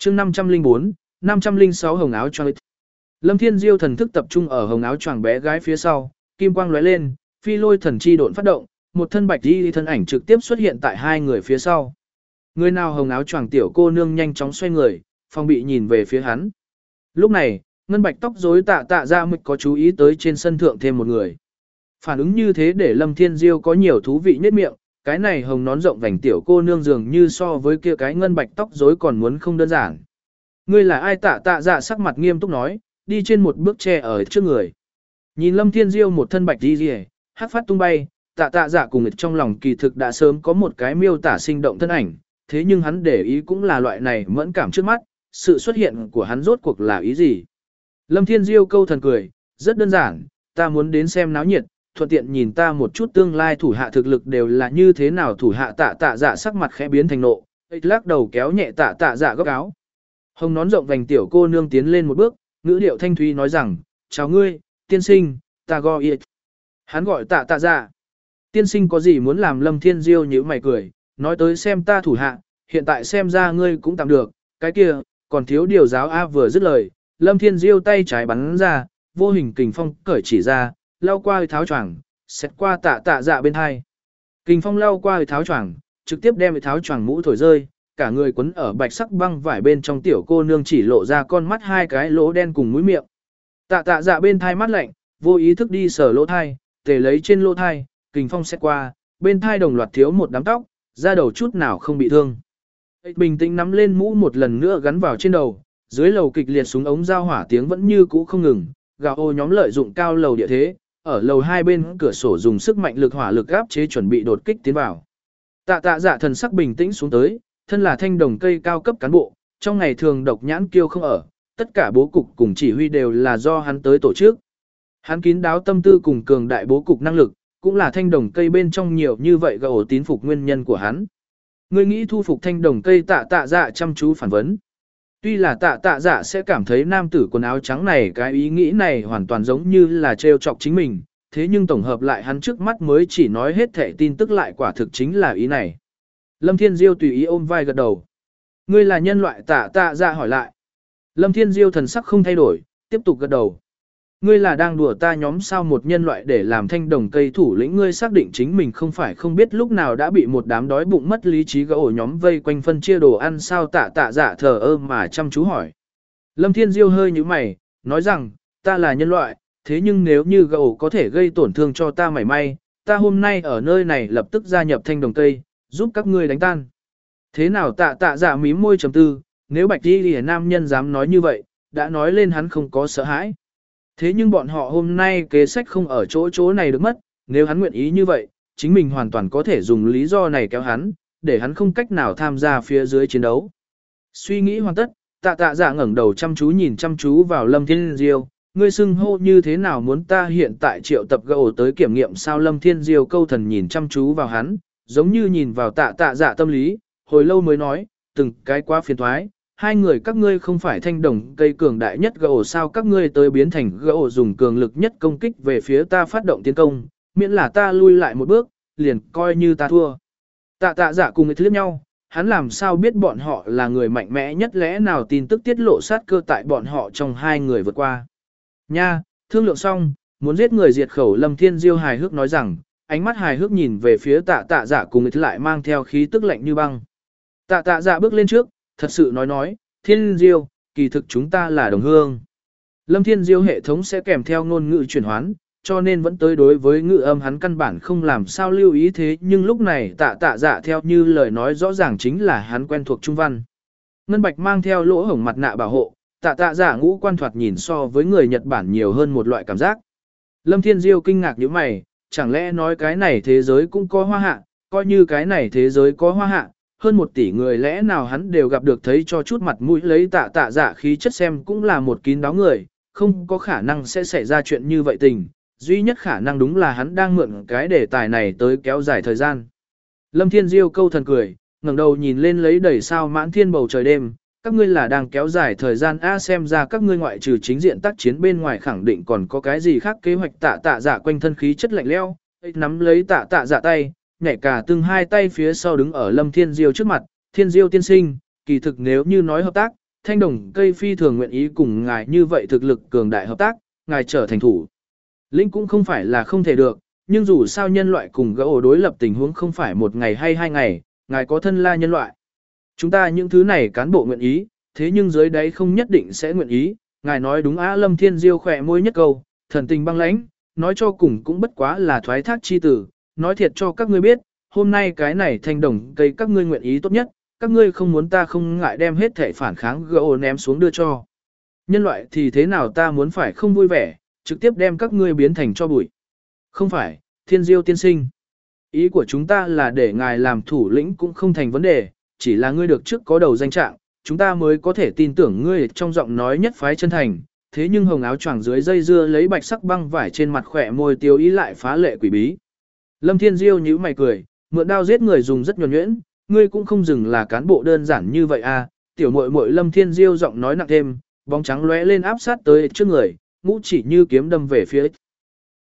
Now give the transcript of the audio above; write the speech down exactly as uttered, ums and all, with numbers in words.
chương năm trăm linh bốn, năm trăm linh sáu hồng áo choàng. Lâm Thiên Diêu thần thức tập trung ở hồng áo choàng bé gái phía sau, kim quang lóe lên, phi lôi thần chi độn phát động, một thân bạch y thân ảnh trực tiếp xuất hiện tại hai người phía sau. Người nào hồng áo choàng tiểu cô nương nhanh chóng xoay người, phòng bị nhìn về phía hắn. Lúc này, ngân bạch tóc rối tạ tạ ra mịch có chú ý tới trên sân thượng thêm một người. Phản ứng như thế để Lâm Thiên Diêu có nhiều thú vị nhất miệng, cái này hồng nón rộng vành tiểu cô nương dường như so với kia cái ngân bạch tóc rối còn muốn không đơn giản. Ngươi là ai? Tạ tạ dạ sắc mặt nghiêm túc nói, đi trên một bước che ở trước người. Nhìn Lâm Thiên Diêu một thân bạch đi rìa, hát phát tung bay, tạ tạ dạ cùng trong lòng kỳ thực đã sớm có một cái miêu tả sinh động thân ảnh, thế nhưng hắn để ý cũng là loại này mẫn cảm trước mắt, sự xuất hiện của hắn rốt cuộc là ý gì. Lâm Thiên Diêu câu thần cười, rất đơn giản, ta muốn đến xem náo nhiệt, thuận tiện nhìn ta một chút tương lai thủ hạ thực lực đều là như thế nào. Thủ hạ tạ tạ dạ sắc mặt khẽ biến thành nộ, lắc đầu kéo nhẹ tạ tạ dạ góc áo. Hồng nón rộng vành tiểu cô nương tiến lên một bước, ngữ điệu thanh thúy nói rằng, chào ngươi, tiên sinh, ta gọi it. Hắn gọi tạ tạ dạ. Tiên sinh có gì muốn làm? Lâm Thiên Diêu nhíu mày cười, nói tới xem ta thủ hạ, hiện tại xem ra ngươi cũng tạm được, cái kia, còn thiếu điều giáo A. Vừa dứt lời, Lâm Thiên Diêu tay trái bắn ra, vô hình kình phong cởi chỉ ra, lao qua tháo choàng, xét qua tạ tạ dạ bên hai. Kình phong lao qua tháo choàng, trực tiếp đem tháo choàng mũ thổi rơi, cả người quấn ở bạch sắc băng vải bên trong tiểu cô nương chỉ lộ ra con mắt hai cái lỗ đen cùng mũi miệng. Tạ tạ dạ bên thai mắt lạnh, vô ý thức đi sờ lỗ thai, tề lấy trên lỗ thai, kình phong xét qua, bên thai đồng loạt thiếu một đám tóc, da đầu chút nào không bị thương. Bình tĩnh nắm lên mũ một lần nữa gắn vào trên đầu, dưới lầu kịch liệt súng ống giao hỏa tiếng vẫn như cũ không ngừng, gào ô nhóm lợi dụng cao lầu địa thế, ở lầu hai bên cửa sổ dùng sức mạnh lực hỏa lực áp chế chuẩn bị đột kích tiến vào. Tạ tạ dạ thần sắc bình tĩnh xuống tới, thân là thanh đồng cây cao cấp cán bộ, trong ngày thường độc nhãn kiêu không ở, tất cả bố cục cùng chỉ huy đều là do hắn tới tổ chức. Hắn kín đáo tâm tư cùng cường đại bố cục năng lực, cũng là thanh đồng cây bên trong nhiều như vậy gã ổ tín phục nguyên nhân của hắn. Ngươi nghĩ thu phục thanh đồng cây? Tạ tạ dạ chăm chú phản vấn. Tuy là tạ tạ dạ sẽ cảm thấy nam tử quần áo trắng này cái ý nghĩ này hoàn toàn giống như là trêu chọc chính mình, thế nhưng tổng hợp lại hắn trước mắt mới chỉ nói hết thể tin tức lại quả thực chính là ý này. Lâm Thiên Diêu tùy ý ôm vai gật đầu. Ngươi là nhân loại? Tạ tạ dạ hỏi lại. Lâm Thiên Diêu thần sắc không thay đổi, tiếp tục gật đầu. Ngươi là đang đùa ta nhóm sao? Một nhân loại để làm thanh đồng cây thủ lĩnh, ngươi xác định chính mình không phải không biết lúc nào đã bị một đám đói bụng mất lý trí gã ổ nhóm vây quanh phân chia đồ ăn sao? Tạ tạ dạ thờ ơ mà chăm chú hỏi. Lâm Thiên Diêu hơi nhíu mày, nói rằng, ta là nhân loại, thế nhưng nếu như gã ổ có thể gây tổn thương cho ta mảy may, ta hôm nay ở nơi này lập tức gia nhập thanh đồng cây, giúp các ngươi đánh tan. Thế nào? Tạ tạ dạ mím môi trầm tư, nếu bạch đi lìa nam nhân dám nói như vậy, đã nói lên hắn không có sợ hãi. Thế nhưng bọn họ hôm nay kế sách không ở chỗ chỗ này được mất, nếu hắn nguyện ý như vậy, chính mình hoàn toàn có thể dùng lý do này kéo hắn, để hắn không cách nào tham gia phía dưới chiến đấu. Suy nghĩ hoàn tất, tạ tạ dạ ngẩng đầu chăm chú nhìn chăm chú vào Lâm Thiên Diêu, ngươi xưng hô như thế nào? Muốn ta hiện tại triệu tập gã ổ tới kiểm nghiệm sao? Lâm Thiên Diêu câu thần nhìn chăm chú vào hắn, giống như nhìn vào tạ tạ dạ tâm lý, hồi lâu mới nói, từng cái quá phiền thoái. Hai người các ngươi không phải thanh đồng cây cường đại nhất gã ổ sao? Các ngươi tới biến thành gã ổ dùng cường lực nhất công kích về phía ta phát động tiến công, miễn là ta lui lại một bước, liền coi như ta thua. Tạ tạ dạ cùng liếc nhau, hắn làm sao biết bọn họ là người mạnh mẽ nhất, lẽ nào tin tức tiết lộ sát cơ tại bọn họ trong hai người vượt qua. Nha, thương lượng xong, muốn giết người diệt khẩu. Lâm Thiên Diêu hài hước nói rằng, ánh mắt hài hước nhìn về phía tạ tạ dạ cùng lại mang theo khí tức lạnh như băng. Tạ tạ dạ bước lên trước, thật sự nói nói, Thiên Diêu, kỳ thực chúng ta là đồng hương. Lâm Thiên Diêu hệ thống sẽ kèm theo ngôn ngữ chuyển hoán, cho nên vẫn tới đối với ngữ âm hắn căn bản không làm sao lưu ý, thế nhưng lúc này tạ tạ dạ theo như lời nói rõ ràng chính là hắn quen thuộc trung văn. Ngân bạch mang theo lỗ hổng mặt nạ bảo hộ, tạ tạ dạ ngũ quan thoạt nhìn so với người Nhật Bản nhiều hơn một loại cảm giác. Lâm Thiên Diêu kinh ngạc như mày, chẳng lẽ nói cái này thế giới cũng có hoa hạ, coi như cái này thế giới có hoa hạ, hơn một tỷ người lẽ nào hắn đều gặp được, thấy cho chút mặt mũi lấy tạ tạ dạ khí chất xem cũng là một kín đáo người, không có khả năng sẽ xảy ra chuyện như vậy tình, duy nhất khả năng đúng là hắn đang mượn cái đề tài này tới kéo dài thời gian. Lâm Thiên Diêu câu thần cười, ngẩng đầu nhìn lên lấy đầy sao mãn thiên bầu trời đêm, các ngươi là đang kéo dài thời gian a? Xem ra các ngươi ngoại trừ chính diện tác chiến bên ngoài khẳng định còn có cái gì khác kế hoạch. Tạ tạ dạ quanh thân khí chất lạnh lẽo, nắm lấy tạ tạ dạ tay, nhảy cả từng hai tay phía sau đứng ở Lâm Thiên Diêu trước mặt. Thiên Diêu tiên sinh, kỳ thực nếu như nói hợp tác, thanh đồng cây phi thường nguyện ý cùng ngài như vậy thực lực cường đại hợp tác, ngài trở thành thủ. Lĩnh cũng không phải là không thể được, nhưng dù sao nhân loại cùng gã ổ đối lập tình huống không phải một ngày hay hai ngày, ngài có thân la nhân loại. Chúng ta những thứ này cán bộ nguyện ý, thế nhưng dưới đáy không nhất định sẽ nguyện ý, ngài nói đúng á. Lâm Thiên Diêu khỏe môi nhất câu, thần tình băng lãnh, nói cho cùng cũng bất quá là thoái thác chi tử, nói thiệt cho các ngươi biết, hôm nay cái này thanh đồng cây các ngươi nguyện ý tốt nhất, các ngươi không muốn ta không ngại đem hết thể phản kháng gã ổ ném xuống đưa cho. Nhân loại thì thế nào ta muốn phải không vui vẻ, trực tiếp đem các ngươi biến thành cho bụi. Không phải, Thiên Diêu tiên sinh. Ý của chúng ta là để ngài làm thủ lĩnh cũng không thành vấn đề, chỉ là ngươi được trước có đầu danh trạng, chúng ta mới có thể tin tưởng ngươi trong giọng nói nhất phái chân thành. Thế nhưng hồng áo choàng dưới dây dưa lấy bạch sắc băng vải trên mặt khỏe môi tiêu ý lại phá lệ quỷ bí. Lâm Thiên Diêu nhíu mày cười, mượn đao giết người dùng rất nhuần nhuyễn, ngươi cũng không dừng là cán bộ đơn giản như vậy à. Tiểu muội muội Lâm Thiên Diêu giọng nói nặng thêm, bóng trắng lóe lên áp sát tới trước người, ngũ chỉ như kiếm đâm về phía.